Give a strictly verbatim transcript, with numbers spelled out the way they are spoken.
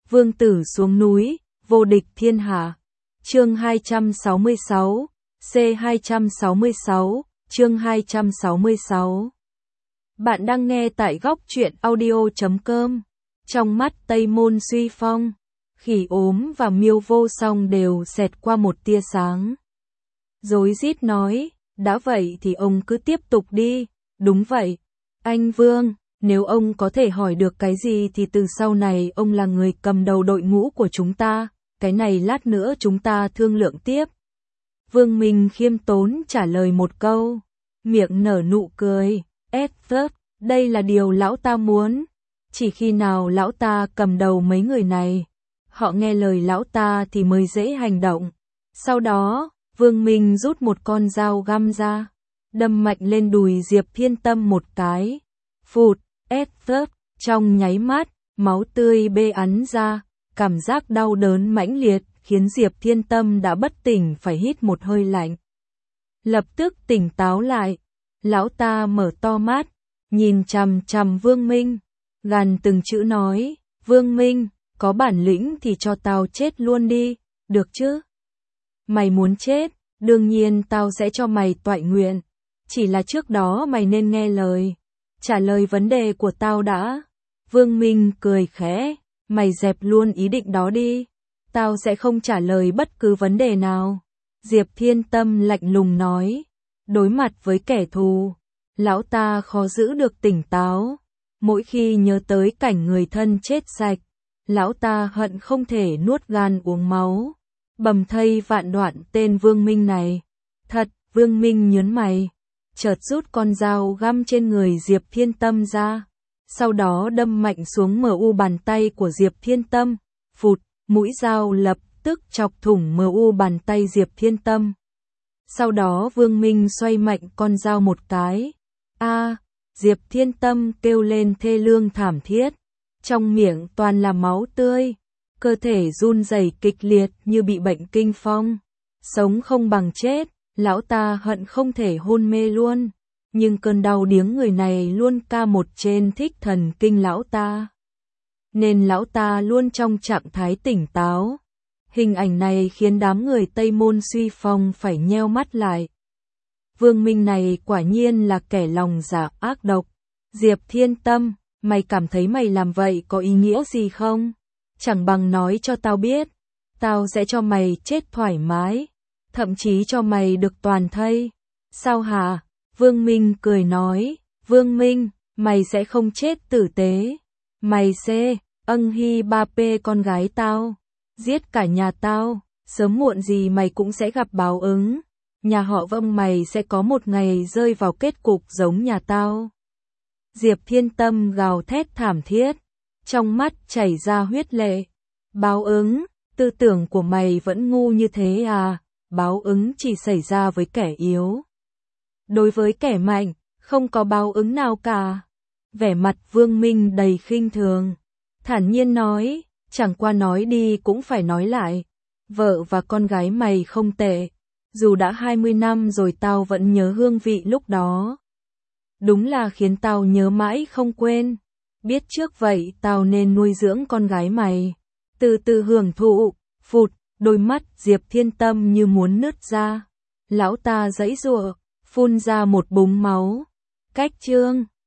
vương tử xuống núi, vô địch thiên hạ. Chương hai trăm sáu mươi sáu, C hai trăm sáu mươi sáu, chương hai trăm sáu mươi sáu. Bạn đang nghe tại góc truyện audio chấm com. Trong mắt Tây Môn Suy Phong, Khỉ Ốm và Miêu Vô Song đều xẹt qua một tia sáng. Rối rít nói, đã vậy thì ông cứ tiếp tục đi. Đúng vậy, anh Vương, nếu ông có thể hỏi được cái gì thì từ sau này ông là người cầm đầu đội ngũ của chúng ta, cái này lát nữa chúng ta thương lượng tiếp. Vương Minh khiêm tốn trả lời một câu, miệng nở nụ cười, Edward, đây là điều lão ta muốn. Chỉ khi nào lão ta cầm đầu mấy người này, họ nghe lời lão ta thì mới dễ hành động. Sau đó, Vương Minh rút một con dao găm ra, đâm mạnh lên đùi Diệp Thiên Tâm một cái. Phụt, Edward, trong nháy mắt, máu tươi bê ắn ra, cảm giác đau đớn mãnh liệt khiến Diệp Thiên Tâm đã bất tỉnh phải hít một hơi lạnh. Lập tức tỉnh táo lại, lão ta mở to mắt, nhìn chằm chằm Vương Minh, gằn từng chữ nói, Vương Minh, có bản lĩnh thì cho tao chết luôn đi, được chứ? Mày muốn chết, đương nhiên tao sẽ cho mày toại nguyện, chỉ là trước đó mày nên nghe lời, trả lời vấn đề của tao đã. Vương Minh cười khẽ, mày dẹp luôn ý định đó đi, tao sẽ không trả lời bất cứ vấn đề nào. Diệp Thiên Tâm lạnh lùng nói, đối mặt với kẻ thù, lão ta khó giữ được tỉnh táo, mỗi khi nhớ tới cảnh người thân chết sạch, lão ta hận không thể nuốt gan uống máu, bầm thây vạn đoạn tên Vương Minh này. Thật, Vương Minh nhớn mày, chợt rút con dao găm trên người Diệp Thiên Tâm ra, sau đó đâm mạnh xuống mờ u bàn tay của Diệp Thiên Tâm, phụt, mũi dao lập tức chọc thủng mờ u bàn tay Diệp Thiên Tâm. Sau đó Vương Minh xoay mạnh con dao một cái. A, Diệp Thiên Tâm kêu lên thê lương thảm thiết, trong miệng toàn là máu tươi, cơ thể run rẩy kịch liệt như bị bệnh kinh phong, sống không bằng chết, lão ta hận không thể hôn mê luôn, nhưng cơn đau điếng người này luôn ca một trên thích thần kinh lão ta, nên lão ta luôn trong trạng thái tỉnh táo. Hình ảnh này khiến đám người Tây Môn Suy Phong phải nheo mắt lại. Vương Minh này quả nhiên là kẻ lòng dạ ác độc. Diệp Thiên Tâm, mày cảm thấy mày làm vậy có ý nghĩa gì không? Chẳng bằng nói cho tao biết, tao sẽ cho mày chết thoải mái, thậm chí cho mày được toàn thây. Sao hả? Vương Minh cười nói, Vương Minh, mày sẽ không chết tử tế. Mày sẽ, âng hi ba pê con gái tao, giết cả nhà tao, sớm muộn gì mày cũng sẽ gặp báo ứng. Nhà họ Vong mày sẽ có một ngày rơi vào kết cục giống nhà tao. Diệp Thiên Tâm gào thét thảm thiết, trong mắt chảy ra huyết lệ. Báo ứng, tư tưởng của mày vẫn ngu như thế à? Báo ứng chỉ xảy ra với kẻ yếu. Đối với kẻ mạnh, không có báo ứng nào cả. Vẻ mặt Vương Minh đầy khinh thường, thản nhiên nói, chẳng qua nói đi cũng phải nói lại. Vợ và con gái mày không tệ, dù đã hai mươi năm rồi tao vẫn nhớ hương vị lúc đó. Đúng là khiến tao nhớ mãi không quên. Biết trước vậy tao nên nuôi dưỡng con gái mày, từ từ hưởng thụ. Phụt, đôi mắt Diệp Thiên Tâm như muốn nứt ra. Lão ta giãy giụa, phun ra một búng máu. Cách chương